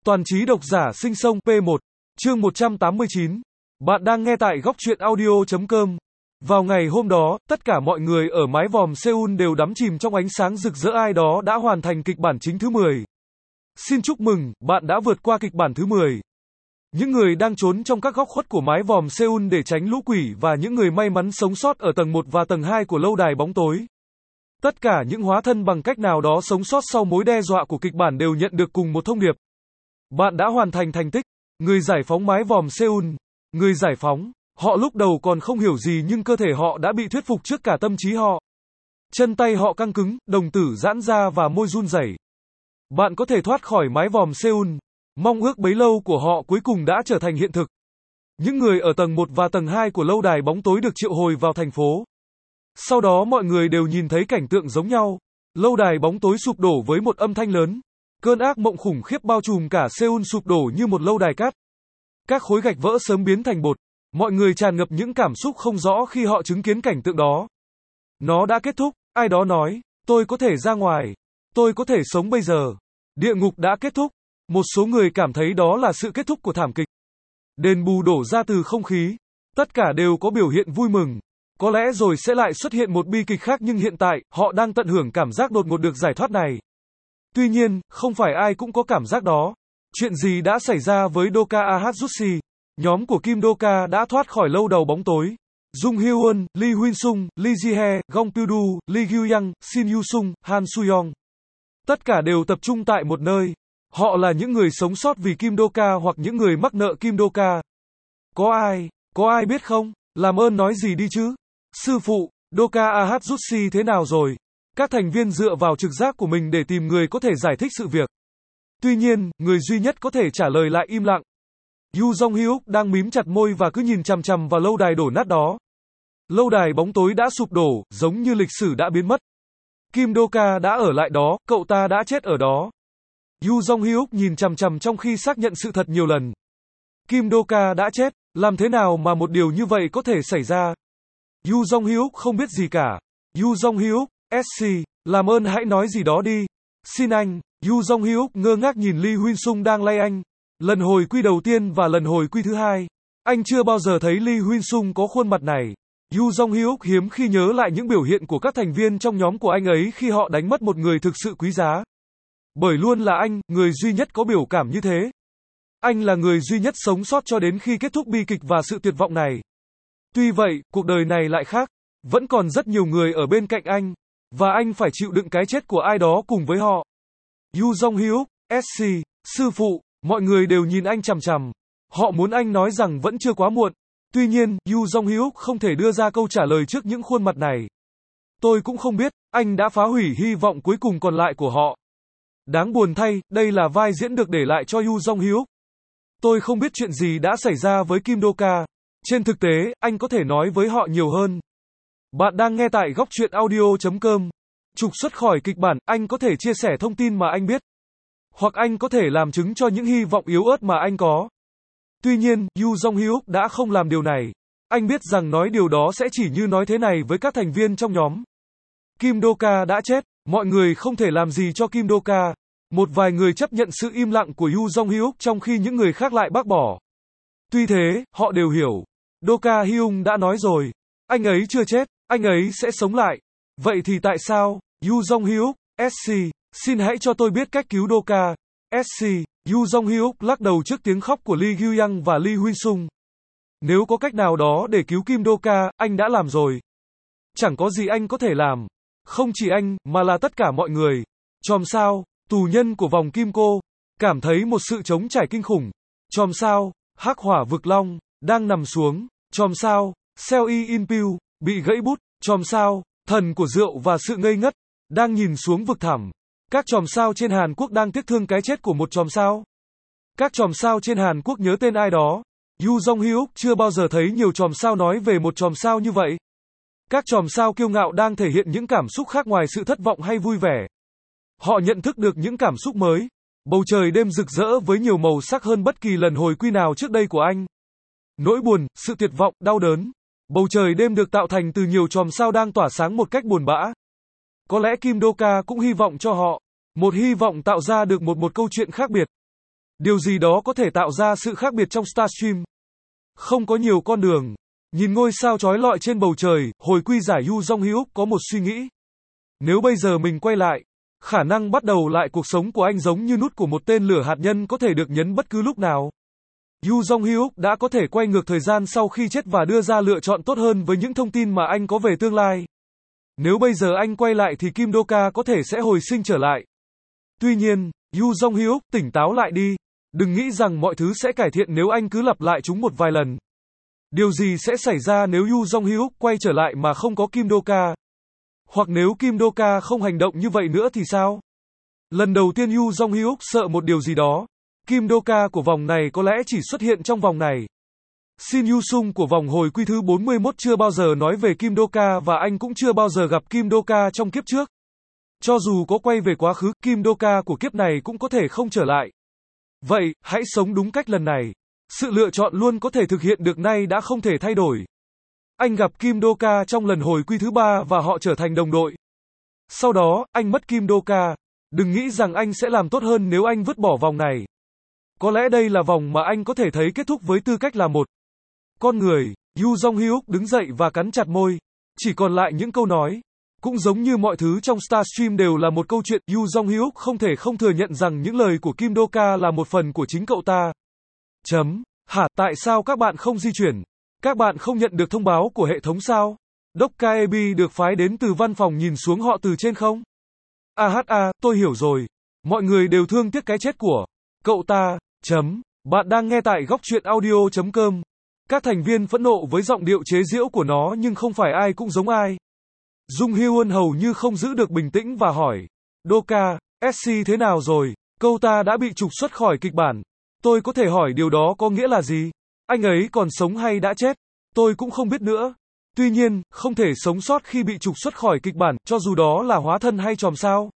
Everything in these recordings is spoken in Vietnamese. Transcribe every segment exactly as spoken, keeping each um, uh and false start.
Toàn trí độc giả sinh sông P một, chương một trăm tám mươi chín. Bạn đang nghe tại góc truyện audio chấm com. Vào ngày hôm đó, tất cả mọi người ở mái vòm Seoul đều đắm chìm trong ánh sáng rực rỡ, ai đó đã hoàn thành kịch bản chính thứ mười. Xin chúc mừng, bạn đã vượt qua kịch bản thứ mười. Những người đang trốn trong các góc khuất của mái vòm Seoul để tránh lũ quỷ và những người may mắn sống sót ở tầng một và tầng hai của lâu đài bóng tối. Tất cả những hóa thân bằng cách nào đó sống sót sau mối đe dọa của kịch bản đều nhận được cùng một thông điệp. Bạn đã hoàn thành thành tích. Người giải phóng mái vòm Seoul. Người giải phóng. Họ lúc đầu còn không hiểu gì nhưng cơ thể họ đã bị thuyết phục trước cả tâm trí họ. Chân tay họ căng cứng, đồng tử giãn ra và môi run rẩy. Bạn có thể thoát khỏi mái vòm Seoul. Mong ước bấy lâu của họ cuối cùng đã trở thành hiện thực. Những người ở tầng một và tầng hai của lâu đài bóng tối được triệu hồi vào thành phố. Sau đó mọi người đều nhìn thấy cảnh tượng giống nhau. Lâu đài bóng tối sụp đổ với một âm thanh lớn. Cơn ác mộng khủng khiếp bao trùm cả Seoul sụp đổ như một lâu đài cát. Các khối gạch vỡ sớm biến thành bột. Mọi người tràn ngập những cảm xúc không rõ khi họ chứng kiến cảnh tượng đó. Nó đã kết thúc, ai đó nói, tôi có thể ra ngoài. Tôi có thể sống bây giờ. Địa ngục đã kết thúc. Một số người cảm thấy đó là sự kết thúc của thảm kịch. Đền bù đổ ra từ không khí. Tất cả đều có biểu hiện vui mừng. Có lẽ rồi sẽ lại xuất hiện một bi kịch khác nhưng hiện tại, họ đang tận hưởng cảm giác đột ngột được giải thoát này. Tuy nhiên, không phải ai cũng có cảm giác đó. Chuyện gì đã xảy ra với Doka Ahatsushi? Nhóm của Kim Doka đã thoát khỏi lâu đầu bóng tối. Jung Hyun, Lee Huynh Sung, Lee Ji-hye, Gong Pyu-du, Lee Gyu-young, Shin Yu-sung, Han Su-young. Tất cả đều tập trung tại một nơi. Họ là những người sống sót vì Kim Doka hoặc những người mắc nợ Kim Doka. Có ai, có ai biết không? Làm ơn nói gì đi chứ? Sư phụ, Doka Ahatsushi thế nào rồi? Các thành viên dựa vào trực giác của mình để tìm người có thể giải thích sự việc. Tuy nhiên, người duy nhất có thể trả lời lại im lặng. Yu Jong-hyuk đang mím chặt môi và cứ nhìn chằm chằm vào lâu đài đổ nát đó. Lâu đài bóng tối đã sụp đổ, giống như lịch sử đã biến mất. Kim Doka đã ở lại đó, cậu ta đã chết ở đó. Yu Jong-hyuk nhìn chằm chằm trong khi xác nhận sự thật nhiều lần. Kim Doka đã chết, làm thế nào mà một điều như vậy có thể xảy ra? Yu Jong-hyuk không biết gì cả. Yu Jong-hyuk, ét xê, làm ơn hãy nói gì đó đi. Xin anh. Yu Jong-hyuk ngơ ngác nhìn Lee Huynh Sung đang lay anh. Lần hồi quy đầu tiên và lần hồi quy thứ hai. Anh chưa bao giờ thấy Lee Huynh Sung có khuôn mặt này. Yu Jong-hyuk hiếm khi nhớ lại những biểu hiện của các thành viên trong nhóm của anh ấy khi họ đánh mất một người thực sự quý giá. Bởi luôn là anh, người duy nhất có biểu cảm như thế. Anh là người duy nhất sống sót cho đến khi kết thúc bi kịch và sự tuyệt vọng này. Tuy vậy, cuộc đời này lại khác. Vẫn còn rất nhiều người ở bên cạnh anh. Và anh phải chịu đựng cái chết của ai đó cùng với họ. Yu Jong-hyuk, ét xê, sư phụ, mọi người đều nhìn anh chằm chằm. Họ muốn anh nói rằng vẫn chưa quá muộn. Tuy nhiên, Yu Jong-hyuk không thể đưa ra câu trả lời trước những khuôn mặt này. Tôi cũng không biết, anh đã phá hủy hy vọng cuối cùng còn lại của họ. Đáng buồn thay, đây là vai diễn được để lại cho Yu Jong-hyuk. Tôi không biết chuyện gì đã xảy ra với Kim Doka. Trên thực tế, anh có thể nói với họ nhiều hơn. Bạn đang nghe tại góc truyện audio chấm com. Trục xuất khỏi kịch bản, anh có thể chia sẻ thông tin mà anh biết. Hoặc anh có thể làm chứng cho những hy vọng yếu ớt mà anh có. Tuy nhiên, Yu Jong-hyuk đã không làm điều này. Anh biết rằng nói điều đó sẽ chỉ như nói thế này với các thành viên trong nhóm. Kim Doka đã chết, mọi người không thể làm gì cho Kim Doka. Một vài người chấp nhận sự im lặng của Yu Jong-hyuk trong khi những người khác lại bác bỏ. Tuy thế, họ đều hiểu. Doka Hyung đã nói rồi. Anh ấy chưa chết, anh ấy sẽ sống lại. Vậy thì tại sao? Yu Jong-hyuk, ét xê, xin hãy cho tôi biết cách cứu Doka. ét xê, Yu Jong-hyuk lắc đầu trước tiếng khóc của Lee Gyu-young và Lee Huynh Sung. Nếu có cách nào đó để cứu Kim Doka, anh đã làm rồi. Chẳng có gì anh có thể làm. Không chỉ anh, mà là tất cả mọi người. Chòm sao, tù nhân của vòng kim cô, cảm thấy một sự trống trải kinh khủng. Chòm sao, hắc hỏa vực long, đang nằm xuống. Chòm sao, Seo In Pyu, bị gãy bút. Chòm sao, thần của rượu và sự ngây ngất, đang nhìn xuống vực thẳm. Các chòm sao trên Hàn Quốc đang tiếc thương cái chết của một chòm sao. Các chòm sao trên Hàn Quốc nhớ tên ai đó. Yu Jong-hyuk chưa bao giờ thấy nhiều chòm sao nói về một chòm sao như vậy. Các chòm sao kiêu ngạo đang thể hiện những cảm xúc khác ngoài sự thất vọng hay vui vẻ. Họ nhận thức được những cảm xúc mới. Bầu trời đêm rực rỡ với nhiều màu sắc hơn bất kỳ lần hồi quy nào trước đây của anh. Nỗi buồn, sự tuyệt vọng, đau đớn. Bầu trời đêm được tạo thành từ nhiều chòm sao đang tỏa sáng một cách buồn bã. Có lẽ Kim Doka cũng hy vọng cho họ. Một hy vọng tạo ra được một một câu chuyện khác biệt. Điều gì đó có thể tạo ra sự khác biệt trong Starstream. Không có nhiều con đường. Nhìn ngôi sao chói lọi trên bầu trời, hồi quy giải Yu Jong-hyuk có một suy nghĩ. Nếu bây giờ mình quay lại, khả năng bắt đầu lại cuộc sống của anh giống như nút của một tên lửa hạt nhân có thể được nhấn bất cứ lúc nào. Yu Jong-hyuk đã có thể quay ngược thời gian sau khi chết và đưa ra lựa chọn tốt hơn với những thông tin mà anh có về tương lai. Nếu bây giờ anh quay lại thì Kim Do-ka có thể sẽ hồi sinh trở lại. Tuy nhiên, Yu Jong-hyuk, tỉnh táo lại đi. Đừng nghĩ rằng mọi thứ sẽ cải thiện nếu anh cứ lặp lại chúng một vài lần. Điều gì sẽ xảy ra nếu Yu Jong-hyuk quay trở lại mà không có Kim Do-ka? Hoặc nếu Kim Do-ka không hành động như vậy nữa thì sao? Lần đầu tiên Yu Jong-hyuk sợ một điều gì đó. Kim Do-ka của vòng này có lẽ chỉ xuất hiện trong vòng này. Shin Yu-sung của vòng hồi quy thứ bốn mươi mốt chưa bao giờ nói về Kim Do-ka và anh cũng chưa bao giờ gặp Kim Do-ka trong kiếp trước. Cho dù có quay về quá khứ, Kim Do-ka của kiếp này cũng có thể không trở lại. Vậy, hãy sống đúng cách lần này. Sự lựa chọn luôn có thể thực hiện được nay đã không thể thay đổi. Anh gặp Kim Do-ka trong lần hồi quy thứ ba và họ trở thành đồng đội. Sau đó, anh mất Kim Do-ka. Đừng nghĩ rằng anh sẽ làm tốt hơn nếu anh vứt bỏ vòng này. Có lẽ đây là vòng mà anh có thể thấy kết thúc với tư cách là một con người. Yu Jong-hyuk đứng dậy và cắn chặt môi. Chỉ còn lại những câu nói. Cũng giống như mọi thứ trong Starstream đều là một câu chuyện, Yu Jong-hyuk không thể không thừa nhận rằng những lời của Kim Do-ka là một phần của chính cậu ta. Chấm. Hả, tại sao các bạn không di chuyển? Các bạn không nhận được thông báo của hệ thống sao? Do-ka Ebi được phái đến từ văn phòng nhìn xuống họ từ trên không? A hát a, tôi hiểu rồi. Mọi người đều thương tiếc cái chết của cậu ta. Chấm. Bạn đang nghe tại góc truyện audio chấm com. Các thành viên phẫn nộ với giọng điệu chế giễu của nó nhưng không phải ai cũng giống ai. Jung Hyun hầu như không giữ được bình tĩnh và hỏi. Do-ka, ét xê thế nào rồi? Câu ta đã bị trục xuất khỏi kịch bản. Tôi có thể hỏi điều đó có nghĩa là gì? Anh ấy còn sống hay đã chết? Tôi cũng không biết nữa. Tuy nhiên, không thể sống sót khi bị trục xuất khỏi kịch bản, cho dù đó là hóa thân hay chòm sao.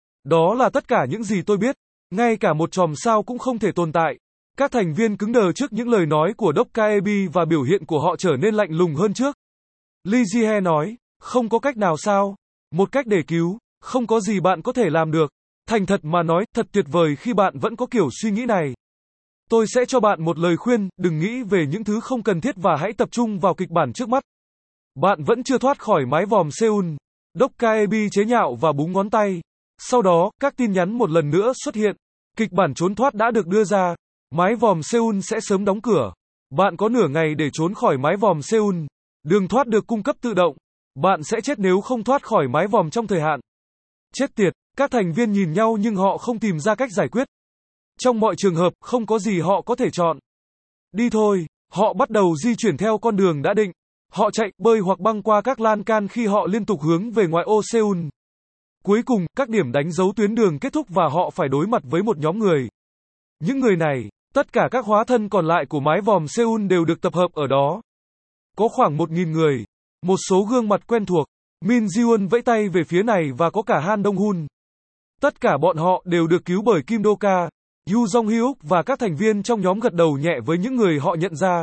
Đó là tất cả những gì tôi biết. Ngay cả một chòm sao cũng không thể tồn tại. Các thành viên cứng đờ trước những lời nói của Do-ka Ebi và biểu hiện của họ trở nên lạnh lùng hơn trước. Lee Ji-hye nói, không có cách nào sao? Một cách để cứu, không có gì bạn có thể làm được. Thành thật mà nói, thật tuyệt vời khi bạn vẫn có kiểu suy nghĩ này. Tôi sẽ cho bạn một lời khuyên, đừng nghĩ về những thứ không cần thiết và hãy tập trung vào kịch bản trước mắt. Bạn vẫn chưa thoát khỏi mái vòm Seoul. Do-ka Ebi chế nhạo và búng ngón tay. Sau đó, các tin nhắn một lần nữa xuất hiện. Kịch bản trốn thoát đã được đưa ra. Mái vòm Seoul sẽ sớm đóng cửa. Bạn có nửa ngày để trốn khỏi mái vòm Seoul. Đường thoát được cung cấp tự động. Bạn sẽ chết nếu không thoát khỏi mái vòm trong thời hạn. Chết tiệt, các thành viên nhìn nhau nhưng họ không tìm ra cách giải quyết. Trong mọi trường hợp, không có gì họ có thể chọn. Đi thôi, họ bắt đầu di chuyển theo con đường đã định. Họ chạy, bơi hoặc băng qua các lan can khi họ liên tục hướng về ngoại ô Seoul. Cuối cùng, các điểm đánh dấu tuyến đường kết thúc và họ phải đối mặt với một nhóm người. Những người này, tất cả các hóa thân còn lại của mái vòm Seoul đều được tập hợp ở đó. Có khoảng một nghìn người. Một số gương mặt quen thuộc. Min Ji-won vẫy tay về phía này và có cả Han Dong-hun. Tất cả bọn họ đều được cứu bởi Kim Do-ka. Yu Jong-hyuk và các thành viên trong nhóm gật đầu nhẹ với những người họ nhận ra.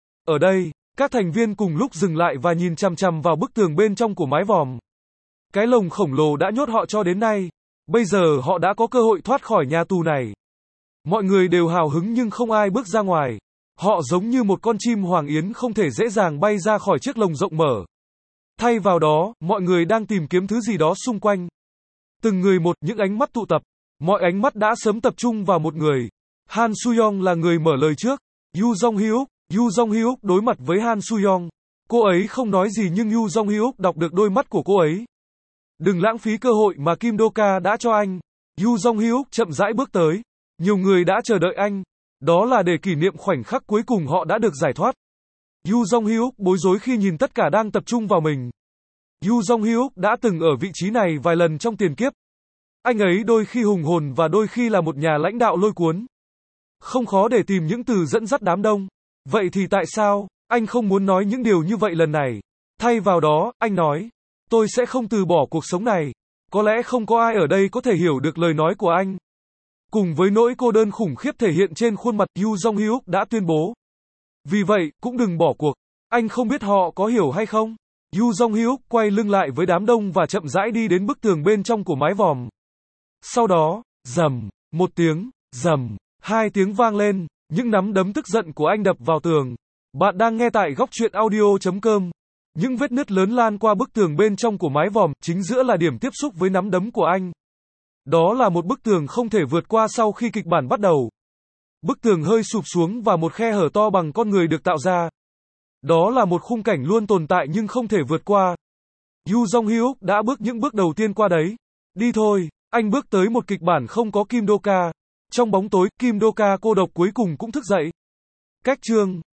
Ở đây, các thành viên cùng lúc dừng lại và nhìn chằm chằm vào bức tường bên trong của mái vòm. Cái lồng khổng lồ đã nhốt họ cho đến nay. Bây giờ họ đã có cơ hội thoát khỏi nhà tù này. Mọi người đều hào hứng nhưng không ai bước ra ngoài. Họ giống như một con chim hoàng yến không thể dễ dàng bay ra khỏi chiếc lồng rộng mở. Thay vào đó, mọi người đang tìm kiếm thứ gì đó xung quanh. Từng người một, những ánh mắt tụ tập. Mọi ánh mắt đã sớm tập trung vào một người. Han Soo-young là người mở lời trước. Yu Jong-hyuk, Yu Jong-hyuk đối mặt với Han Soo-young. Cô ấy không nói gì nhưng Yu Jong-hyuk đọc được đôi mắt của cô ấy. Đừng lãng phí cơ hội mà Kim Do-ka đã cho anh. Yu Jong-hyuk chậm rãi bước tới. Nhiều người đã chờ đợi anh. Đó là để kỷ niệm khoảnh khắc cuối cùng họ đã được giải thoát. Yu Jong-hyuk bối rối khi nhìn tất cả đang tập trung vào mình. Yu Jong-hyuk đã từng ở vị trí này vài lần trong tiền kiếp. Anh ấy đôi khi hùng hồn và đôi khi là một nhà lãnh đạo lôi cuốn. Không khó để tìm những từ dẫn dắt đám đông. Vậy thì tại sao anh không muốn nói những điều như vậy lần này? Thay vào đó, anh nói, tôi sẽ không từ bỏ cuộc sống này. Có lẽ không có ai ở đây có thể hiểu được lời nói của anh. Cùng với nỗi cô đơn khủng khiếp thể hiện trên khuôn mặt, Yu Jong-hyuk đã tuyên bố. Vì vậy, cũng đừng bỏ cuộc. Anh không biết họ có hiểu hay không? Yu Jong-hyuk quay lưng lại với đám đông và chậm rãi đi đến bức tường bên trong của mái vòm. Sau đó, rầm, một tiếng, rầm, Hai tiếng vang lên, những nắm đấm tức giận của anh đập vào tường. Bạn đang nghe tại góc truyện audio chấm com. Những vết nứt lớn lan qua bức tường bên trong của mái vòm, chính giữa là điểm tiếp xúc với nắm đấm của anh. Đó là một bức tường không thể vượt qua sau khi kịch bản bắt đầu. Bức tường hơi sụp xuống và một khe hở to bằng con người được tạo ra. Đó là một khung cảnh luôn tồn tại nhưng không thể vượt qua. Yoo Jong-hyuk đã bước những bước đầu tiên qua đấy. Đi thôi, anh bước tới một kịch bản không có Kim Do-ka. Trong bóng tối, Kim Do-ka cô độc cuối cùng cũng thức dậy. Cách chương